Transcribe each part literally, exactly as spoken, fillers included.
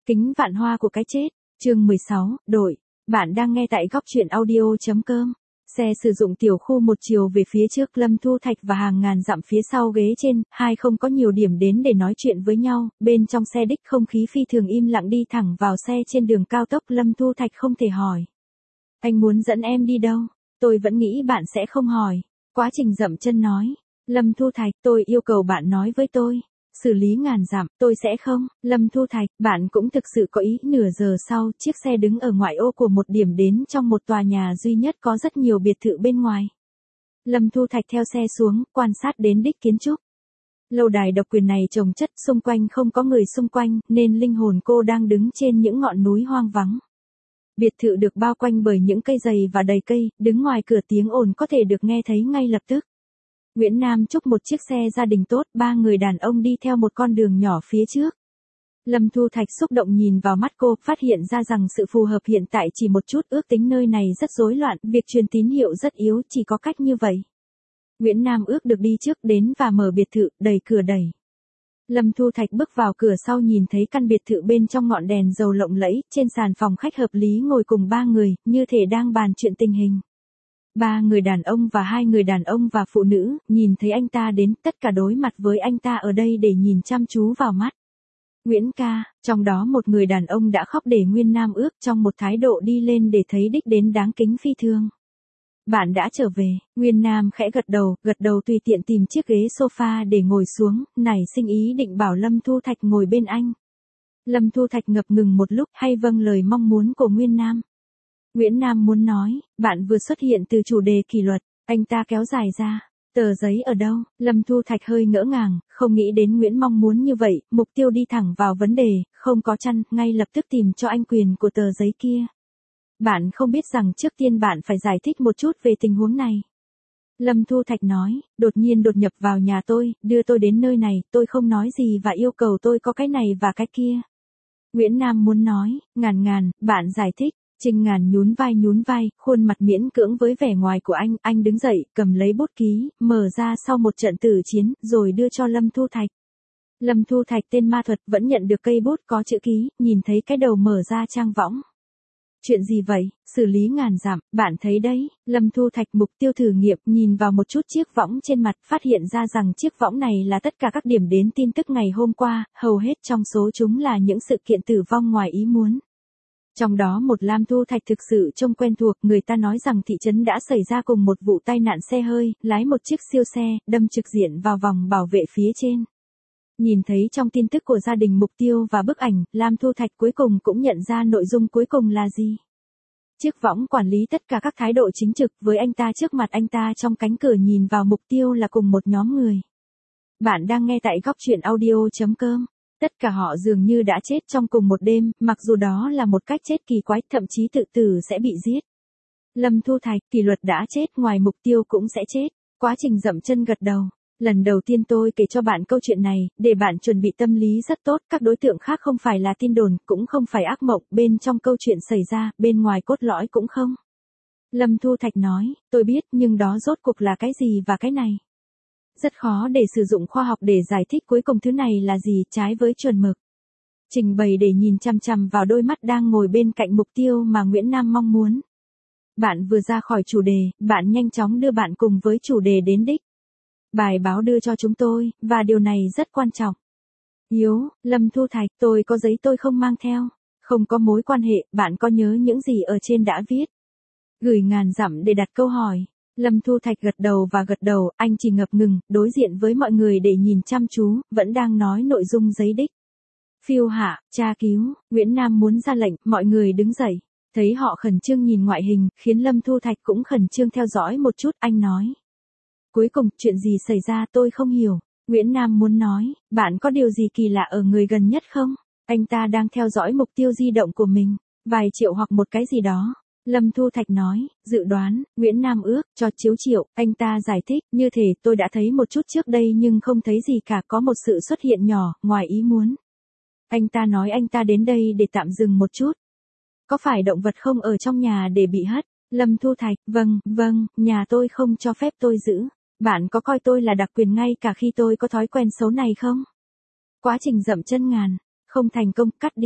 Kính vạn hoa của cái chết, chương mười sáu, đổi. Bạn đang nghe tại góc truyện audio.com. Xe sử dụng tiểu khu một chiều về phía trước Lâm Thu Thạch và hàng ngàn dặm phía sau ghế trên, hai không có nhiều điểm đến để nói chuyện với nhau, bên trong xe đích không khí phi thường im lặng đi thẳng vào xe trên đường cao tốc. Lâm Thu Thạch không thể hỏi. Anh muốn dẫn em đi đâu? Tôi vẫn nghĩ bạn sẽ không hỏi. Quá trình dậm chân nói. Lâm Thu Thạch, tôi yêu cầu bạn nói với tôi. Xử lý ngàn dặm, tôi sẽ không. Lâm Thu Thạch, bạn cũng thực sự có ý. Nửa giờ sau, chiếc xe đứng ở ngoại ô của một điểm đến trong một tòa nhà duy nhất có rất nhiều biệt thự bên ngoài. Lâm Thu Thạch theo xe xuống, quan sát đến đích kiến trúc. Lâu đài độc quyền này trồng chất, xung quanh không có người xung quanh, nên linh hồn cô đang đứng trên những ngọn núi hoang vắng. Biệt thự được bao quanh bởi những cây dày và đầy cây, đứng ngoài cửa tiếng ồn có thể được nghe thấy ngay lập tức. Nguyễn Nam chúc một chiếc xe gia đình tốt, ba người đàn ông đi theo một con đường nhỏ phía trước. Lâm Thu Thạch xúc động nhìn vào mắt cô, phát hiện ra rằng sự phù hợp hiện tại chỉ một chút, ước tính nơi này rất rối loạn, việc truyền tín hiệu rất yếu, chỉ có cách như vậy. Nguyễn Nam ước được đi trước đến và mở biệt thự, đẩy cửa đẩy. Lâm Thu Thạch bước vào cửa sau nhìn thấy căn biệt thự bên trong ngọn đèn dầu lộng lẫy, trên sàn phòng khách hợp lý ngồi cùng ba người, như thể đang bàn chuyện tình hình. Ba người đàn ông và hai người đàn ông và phụ nữ, nhìn thấy anh ta đến, tất cả đối mặt với anh ta ở đây để nhìn chăm chú vào mắt. Nguyễn ca, trong đó một người đàn ông đã khóc để Nguyên Nam ước trong một thái độ đi lên để thấy đích đến đáng kính phi thường. Bạn đã trở về, Nguyên Nam khẽ gật đầu, gật đầu tùy tiện tìm chiếc ghế sofa để ngồi xuống, nảy sinh ý định bảo Lâm Thu Thạch ngồi bên anh. Lâm Thu Thạch ngập ngừng một lúc, hay vâng lời mong muốn của Nguyên Nam. Nguyễn Nam muốn nói, bạn vừa xuất hiện từ chủ đề kỷ luật, anh ta kéo dài ra. Tờ giấy ở đâu? Lâm Thu Thạch hơi ngỡ ngàng, không nghĩ đến Nguyễn mong muốn như vậy, mục tiêu đi thẳng vào vấn đề, không có chăn, ngay lập tức tìm cho anh quyền của tờ giấy kia. Bạn không biết rằng trước tiên bạn phải giải thích một chút về tình huống này. Lâm Thu Thạch nói, đột nhiên đột nhập vào nhà tôi, đưa tôi đến nơi này, tôi không nói gì và yêu cầu tôi có cái này và cái kia. Nguyễn Nam muốn nói, ngàn ngàn, bạn giải thích. Trình Ngàn nhún vai nhún vai, khuôn mặt miễn cưỡng với vẻ ngoài của anh, anh đứng dậy, cầm lấy bút ký, mở ra sau một trận tử chiến, rồi đưa cho Lâm Thu Thạch. Lâm Thu Thạch tên ma thuật vẫn nhận được cây bút có chữ ký, nhìn thấy cái đầu mở ra trang võng. Chuyện gì vậy? Xử lý ngàn dặm, bạn thấy đấy. Lâm Thu Thạch mục tiêu thử nghiệm, nhìn vào một chút chiếc võng trên mặt, phát hiện ra rằng chiếc võng này là tất cả các điểm đến tin tức ngày hôm qua, hầu hết trong số chúng là những sự kiện tử vong ngoài ý muốn. Trong đó một Lam Thu Thạch thực sự trông quen thuộc, người ta nói rằng thị trấn đã xảy ra cùng một vụ tai nạn xe hơi, lái một chiếc siêu xe, đâm trực diện vào vòng bảo vệ phía trên. Nhìn thấy trong tin tức của gia đình mục tiêu và bức ảnh, Lam Thu Thạch cuối cùng cũng nhận ra nội dung cuối cùng là gì. Chiếc võng quản lý tất cả các thái độ chính trực với anh ta trước mặt anh ta trong cánh cửa nhìn vào mục tiêu là cùng một nhóm người. Bạn đang nghe tại góc truyện audio.com. Tất cả họ dường như đã chết trong cùng một đêm, mặc dù đó là một cách chết kỳ quái, thậm chí tự tử sẽ bị giết. Lâm Thu Thạch, kỷ luật đã chết, ngoài mục tiêu cũng sẽ chết. Quá trình dậm chân gật đầu. Lần đầu tiên tôi kể cho bạn câu chuyện này, để bạn chuẩn bị tâm lý rất tốt, các đối tượng khác không phải là tin đồn, cũng không phải ác mộng, bên trong câu chuyện xảy ra, bên ngoài cốt lõi cũng không. Lâm Thu Thạch nói, tôi biết, nhưng đó rốt cuộc là cái gì và cái này. Rất khó để sử dụng khoa học để giải thích cuối cùng thứ này là gì, trái với chuẩn mực. Trình bày để nhìn chằm chằm vào đôi mắt đang ngồi bên cạnh mục tiêu mà Nguyễn Nam mong muốn. Bạn vừa ra khỏi chủ đề, bạn nhanh chóng đưa bạn cùng với chủ đề đến đích. Bài báo đưa cho chúng tôi, và điều này rất quan trọng. Yếu, Lâm Thu Thạch, tôi có giấy tôi không mang theo. Không có mối quan hệ, bạn có nhớ những gì ở trên đã viết. Gửi ngàn dặm để đặt câu hỏi. Lâm Thu Thạch gật đầu và gật đầu, anh chỉ ngập ngừng, đối diện với mọi người để nhìn chăm chú, vẫn đang nói nội dung giấy đích. Phiêu hạ, tra cứu, Nguyễn Nam muốn ra lệnh, mọi người đứng dậy. Thấy họ khẩn trương nhìn ngoại hình, khiến Lâm Thu Thạch cũng khẩn trương theo dõi một chút, anh nói. Cuối cùng, chuyện gì xảy ra tôi không hiểu. Nguyễn Nam muốn nói, bạn có điều gì kỳ lạ ở người gần nhất không? Anh ta đang theo dõi mục tiêu di động của mình, vài triệu hoặc một cái gì đó. Lâm Thu Thạch nói, dự đoán, Nguyễn Nam ước, cho chiếu triệu, anh ta giải thích, như thể tôi đã thấy một chút trước đây nhưng không thấy gì cả, có một sự xuất hiện nhỏ, ngoài ý muốn. Anh ta nói anh ta đến đây để tạm dừng một chút. Có phải động vật không ở trong nhà để bị hất? Lâm Thu Thạch, vâng, vâng, nhà tôi không cho phép tôi giữ. Bạn có coi tôi là đặc quyền ngay cả khi tôi có thói quen xấu này không? Quá trình dậm chân ngàn, không thành công, cắt đi.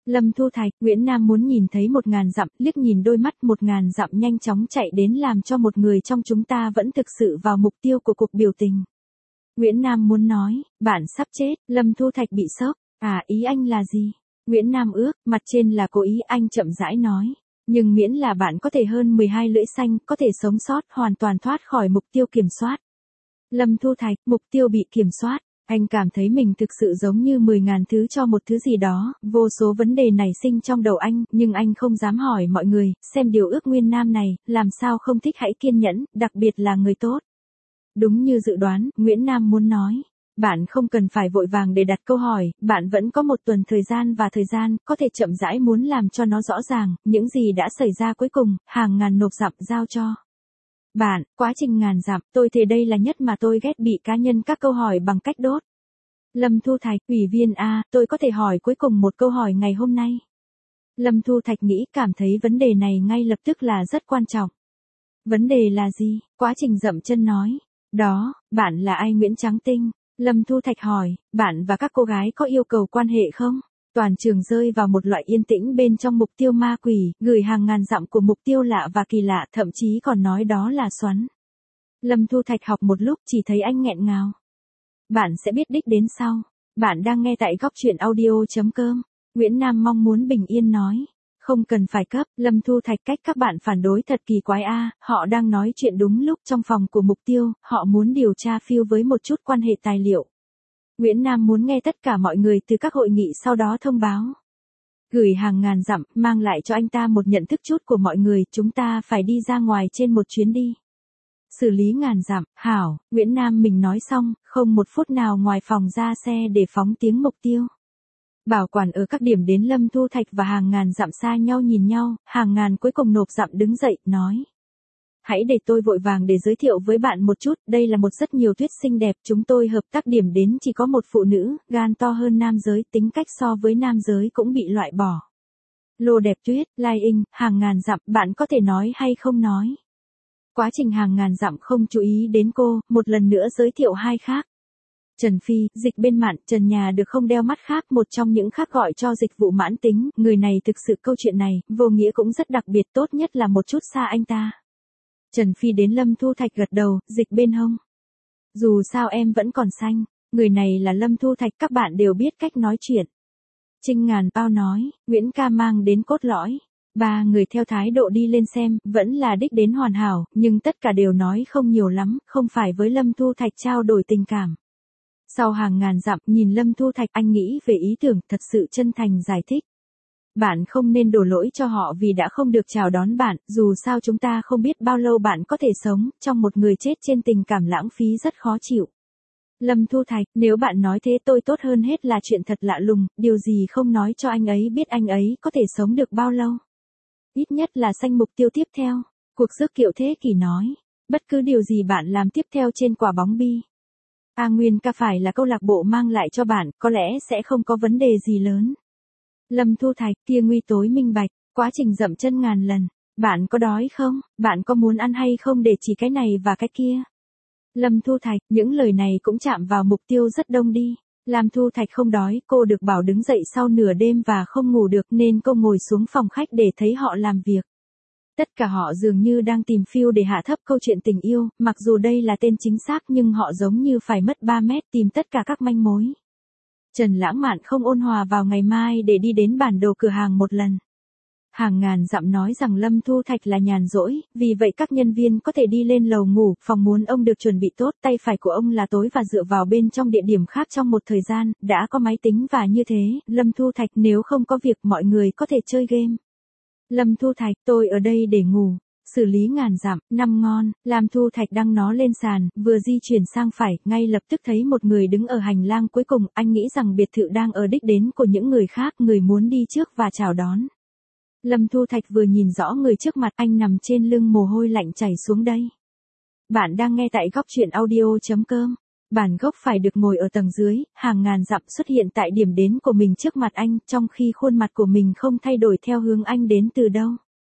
Lâm Thu Thạch, Nguyễn Nam muốn nhìn thấy một ngàn dặm, liếc nhìn đôi mắt một ngàn dặm nhanh chóng chạy đến làm cho một người trong chúng ta vẫn thực sự vào mục tiêu của cuộc biểu tình. Nguyễn Nam muốn nói, bạn sắp chết, Lâm Thu Thạch bị sốc, à ý anh là gì? Nguyễn Nam ước, mặt trên là cố ý, anh chậm rãi nói. Nhưng miễn là bạn có thể hơn mười hai lưỡi xanh, có thể sống sót, hoàn toàn thoát khỏi mục tiêu kiểm soát. Lâm Thu Thạch, mục tiêu bị kiểm soát. Anh cảm thấy mình thực sự giống như mười ngàn thứ cho một thứ gì đó, vô số vấn đề nảy sinh trong đầu anh, nhưng anh không dám hỏi mọi người, xem điều ước Nguyên Nam này, làm sao không thích hãy kiên nhẫn, đặc biệt là người tốt. Đúng như dự đoán, Nguyễn Nam muốn nói. Bạn không cần phải vội vàng để đặt câu hỏi, bạn vẫn có một tuần thời gian và thời gian, có thể chậm rãi muốn làm cho nó rõ ràng, những gì đã xảy ra cuối cùng, hàng ngàn nộp dặm giao cho. Bạn, quá trình ngàn dặm, tôi thề đây là nhất mà tôi ghét bị cá nhân các câu hỏi bằng cách đốt. Lâm Thu Thạch, ủy viên A, tôi có thể hỏi cuối cùng một câu hỏi ngày hôm nay. Lâm Thu Thạch nghĩ cảm thấy vấn đề này ngay lập tức là rất quan trọng. Vấn đề là gì? Quá trình dậm chân nói. Đó, bạn là ai Nguyễn Trắng Tinh? Lâm Thu Thạch hỏi, bạn và các cô gái có yêu cầu quan hệ không? Toàn trường rơi vào một loại yên tĩnh bên trong mục tiêu ma quỷ, gửi hàng ngàn dặm của mục tiêu lạ và kỳ lạ, thậm chí còn nói đó là xoắn. Lâm Thu Thạch học một lúc chỉ thấy anh nghẹn ngào. Bạn sẽ biết đích đến sau. Bạn đang nghe tại góc truyện audio.com. Nguyễn Nam mong muốn bình yên nói. Không cần phải cấp, Lâm Thu Thạch cách các bạn phản đối thật kỳ quái a, họ đang nói chuyện đúng lúc trong phòng của mục tiêu, họ muốn điều tra phiêu với một chút quan hệ tài liệu. Nguyễn Nam muốn nghe tất cả mọi người từ các hội nghị sau đó thông báo. Gửi hàng ngàn dặm, mang lại cho anh ta một nhận thức chút của mọi người, chúng ta phải đi ra ngoài trên một chuyến đi. Xử lý ngàn dặm, hảo, Nguyễn Nam mình nói xong, không một phút nào ngoài phòng ra xe để phóng tiếng mục tiêu. Bảo quản ở các điểm đến Lâm Thu Thạch và hàng ngàn dặm xa nhau nhìn nhau, hàng ngàn cuối cùng nộp dặm đứng dậy, nói. Hãy để tôi vội vàng để giới thiệu với bạn một chút, đây là một rất nhiều thuyết xinh đẹp, chúng tôi hợp tác điểm đến chỉ có một phụ nữ, gan to hơn nam giới, tính cách so với nam giới cũng bị loại bỏ. Lô đẹp tuyết, Lai In, hàng ngàn dặm, bạn có thể nói hay không nói. Quá trình hàng ngàn dặm không chú ý đến cô, một lần nữa giới thiệu hai khác. Trần Phi, dịch bên mạn, Trần nhà được không đeo mắt khác, một trong những khác gọi cho dịch vụ mãn tính, người này thực sự câu chuyện này, vô nghĩa cũng rất đặc biệt, tốt nhất là một chút xa anh ta. Trần Phi đến Lâm Thu Thạch gật đầu, dịch bên hông. Dù sao em vẫn còn xanh, người này là Lâm Thu Thạch, các bạn đều biết cách nói chuyện. Trinh ngàn bao nói, Nguyễn ca mang đến cốt lõi. Ba người theo thái độ đi lên xem, vẫn là đích đến hoàn hảo, nhưng tất cả đều nói không nhiều lắm, không phải với Lâm Thu Thạch trao đổi tình cảm. Sau hàng ngàn dặm, nhìn Lâm Thu Thạch, anh nghĩ về ý tưởng, thật sự chân thành giải thích. Bạn không nên đổ lỗi cho họ vì đã không được chào đón bạn, dù sao chúng ta không biết bao lâu bạn có thể sống, trong một người chết trên tình cảm lãng phí rất khó chịu. Lâm Thu Thạch, nếu bạn nói thế tôi tốt hơn hết là chuyện thật lạ lùng, điều gì không nói cho anh ấy biết anh ấy có thể sống được bao lâu. Ít nhất là sanh mục tiêu tiếp theo. Cuộc rước kiệu thế kỷ nói, bất cứ điều gì bạn làm tiếp theo trên quả bóng bi. A Nguyên ca phải là câu lạc bộ mang lại cho bạn, có lẽ sẽ không có vấn đề gì lớn. Lâm Thu Thạch, kia nguy tối minh bạch, quá trình dậm chân ngàn lần. Bạn có đói không? Bạn có muốn ăn hay không để chỉ cái này và cái kia? Lâm Thu Thạch, những lời này cũng chạm vào mục tiêu rất đông đi. Lâm Thu Thạch không đói, cô được bảo đứng dậy sau nửa đêm và không ngủ được nên cô ngồi xuống phòng khách để thấy họ làm việc. Tất cả họ dường như đang tìm phiêu để hạ thấp câu chuyện tình yêu, mặc dù đây là tên chính xác nhưng họ giống như phải mất ba mét tìm tất cả các manh mối. Trần lãng mạn không ôn hòa vào ngày mai để đi đến bản đồ cửa hàng một lần. Hàng ngàn dặm nói rằng Lâm Thu Thạch là nhàn rỗi, vì vậy các nhân viên có thể đi lên lầu ngủ, phòng muốn ông được chuẩn bị tốt, tay phải của ông là tối và dựa vào bên trong địa điểm khác trong một thời gian, đã có máy tính và như thế, Lâm Thu Thạch nếu không có việc mọi người có thể chơi game. Lâm Thu Thạch, tôi ở đây để ngủ. Xử lý ngàn dặm, năm ngon, Lâm Thu Thạch đăng nó lên sàn, vừa di chuyển sang phải, ngay lập tức thấy một người đứng ở hành lang cuối cùng, anh nghĩ rằng biệt thự đang ở đích đến của những người khác, người muốn đi trước và chào đón. Lâm Thu Thạch vừa nhìn rõ người trước mặt, anh nằm trên lưng mồ hôi lạnh chảy xuống đây. Bạn đang nghe tại góc truyện audio.com. Bản gốc phải được ngồi ở tầng dưới, hàng ngàn dặm xuất hiện tại điểm đến của mình trước mặt anh, trong khi khuôn mặt của mình không thay đổi theo hướng anh đến từ đâu.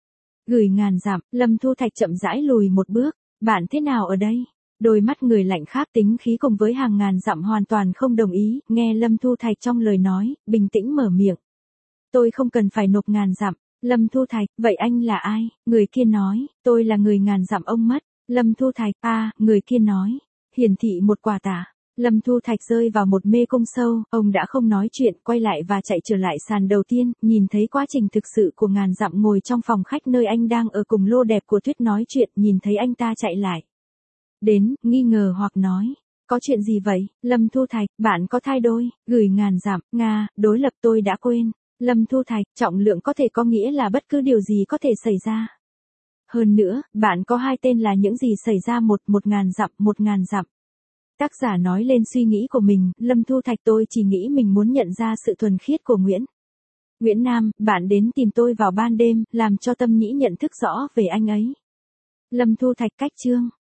Gửi ngàn dặm, Lâm Thu Thạch chậm rãi lùi một bước, bạn thế nào ở đây? Đôi mắt người lạnh khác tính khí cùng với hàng ngàn dặm hoàn toàn không đồng ý, nghe Lâm Thu Thạch trong lời nói, bình tĩnh mở miệng. tôi không cần phải nộp ngàn dặm. Lâm Thu Thạch, vậy anh là ai? Người kia nói, tôi là người ngàn dặm ông mất. Lâm Thu Thạch, a, à, người kia nói, hiển thị một quả tả. Lâm Thu Thạch rơi vào một mê cung sâu, ông đã không nói chuyện, quay lại và chạy trở lại sàn đầu tiên, nhìn thấy quá trình thực sự của ngàn dặm ngồi trong phòng khách nơi anh đang ở cùng lô đẹp của Tuyết nói chuyện, nhìn thấy anh ta chạy lại. Đến, nghi ngờ hoặc nói, có chuyện gì vậy? Lâm Thu Thạch, bạn có thai đôi, gửi ngàn dặm, Nga, đối lập tôi đã quên. Lâm Thu Thạch, trọng lượng có thể có nghĩa là bất cứ điều gì có thể xảy ra. Hơn nữa, bạn có hai tên là những gì xảy ra một, một ngàn dặm, một ngàn dặm. Tác giả nói lên suy nghĩ của mình, Lâm Thu Thạch tôi chỉ nghĩ mình muốn nhận ra sự thuần khiết của Nguyễn. Nguyễn Nam, bạn đến tìm tôi vào ban đêm, làm cho Tâm Nhĩ nhận thức rõ về anh ấy. Lâm Thu Thạch cách chương.